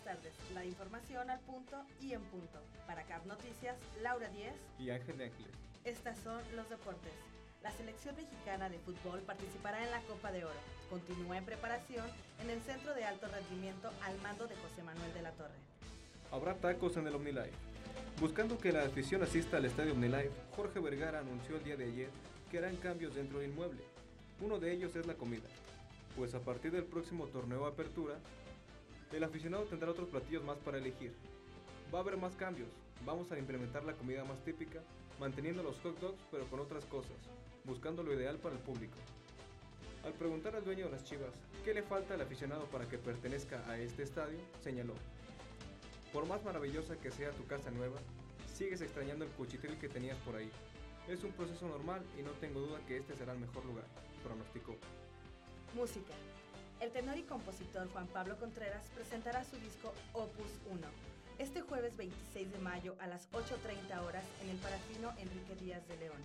tardes. La información al punto y en punto. Para CAP Noticias, Laura Díez y Ángel de Ángeles. Estas son los deportes. La selección mexicana de fútbol participará en la Copa de Oro. Continúa en preparación en el Centro de Alto Rendimiento al mando de José Manuel de la Torre. Habrá tacos en el OmniLife. Buscando que la afición asista al estadio OmniLife, Jorge Vergara anunció el día de ayer que harán cambios dentro del inmueble. Uno de ellos es la comida, pues a partir del próximo torneo Apertura, el aficionado tendrá otros platillos más para elegir. Va a haber más cambios, vamos a implementar la comida más típica, manteniendo los hot dogs pero con otras cosas, buscando lo ideal para el público. Al preguntar al dueño de las Chivas qué le falta al aficionado para que pertenezca a este estadio, señaló: por más maravillosa que sea tu casa nueva, sigues extrañando el cuchitril que tenías por ahí. Es un proceso normal y no tengo duda que este será el mejor lugar, pronosticó. Música. El tenor y compositor Juan Pablo Contreras presentará su disco Opus 1 este jueves 26 de mayo a las 8:30 horas en el Parafino Enrique Díaz de León.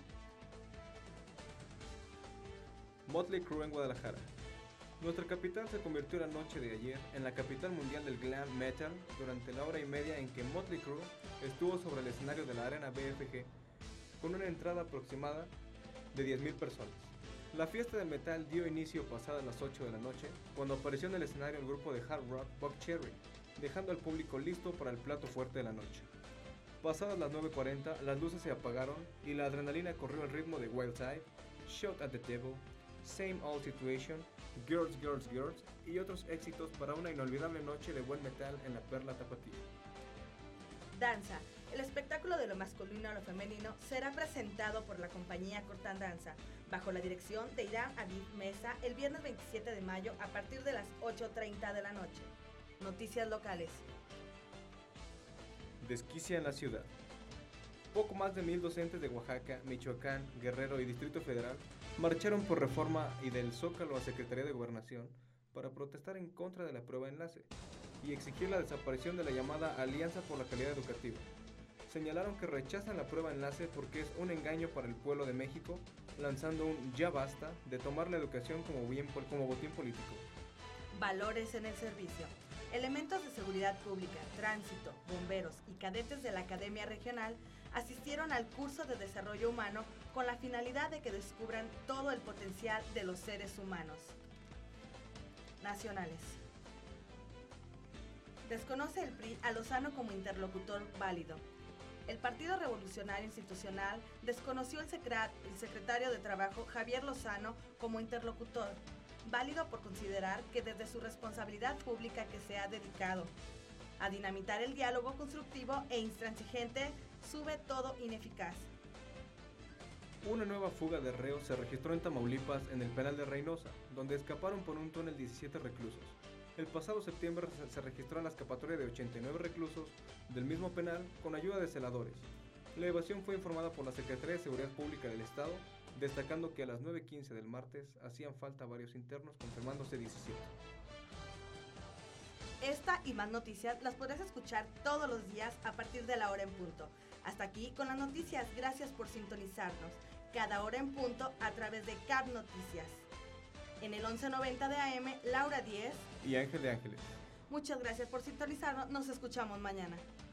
Motley Crue en Guadalajara. Nuestra capital se convirtió la noche de ayer en la capital mundial del glam metal durante la hora y media en que Motley Crue estuvo sobre el escenario de la Arena BFG con una entrada aproximada de 10,000 personas. La fiesta del metal dio inicio pasadas las 8 de la noche cuando apareció en el escenario el grupo de hard rock Buckcherry, dejando al público listo para el plato fuerte de la noche. Pasadas las 9:40, las luces se apagaron y la adrenalina corrió al ritmo de Wild Side, Shout at the Devil, Same Old Situation, Girls, Girls, Girls y otros éxitos para una inolvidable noche de buen metal en la Perla Tapatía. Danza. El espectáculo de lo masculino a lo femenino será presentado por la compañía Cortan Danza, bajo la dirección de Irán Aviv Mesa, el viernes 27 de mayo a partir de las 8:30 de la noche. Noticias locales. Desquicia en la ciudad. Poco más de 1,000 docentes de Oaxaca, Michoacán, Guerrero y Distrito Federal marcharon por Reforma y del Zócalo a Secretaría de Gobernación para protestar en contra de la prueba enlace y exigir la desaparición de la llamada Alianza por la Calidad Educativa. Señalaron que rechazan la prueba enlace porque es un engaño para el pueblo de México, lanzando un ya basta de tomar la educación como botín político. Valores en el servicio. Elementos de seguridad pública, tránsito, bomberos y cadetes de la Academia Regional asistieron al curso de desarrollo humano con la finalidad de que descubran todo el potencial de los seres humanos. Nacionales. Desconoce el PRI a Lozano como interlocutor válido. El Partido Revolucionario Institucional desconoció el secretario de Trabajo Javier Lozano como interlocutor válido por considerar que desde su responsabilidad pública que se ha dedicado a dinamitar el diálogo constructivo e intransigente, sube todo ineficaz. Una nueva fuga de reos se registró en Tamaulipas en el penal de Reynosa, donde escaparon por un túnel 17 reclusos. El pasado septiembre se registró la escapatoria de 89 reclusos del mismo penal con ayuda de celadores. La evasión fue informada por la Secretaría de Seguridad Pública del Estado, destacando que a las 9:15 del martes hacían falta varios internos, confirmándose 17. Esta y más noticias las podrás escuchar todos los días a partir de la hora en punto. Hasta aquí con las noticias, gracias por sintonizarnos cada hora en punto a través de CAP Noticias. En el 1190 de AM, Laura Díez y Ángel de Ángeles. Muchas gracias por sintonizarnos, nos escuchamos mañana.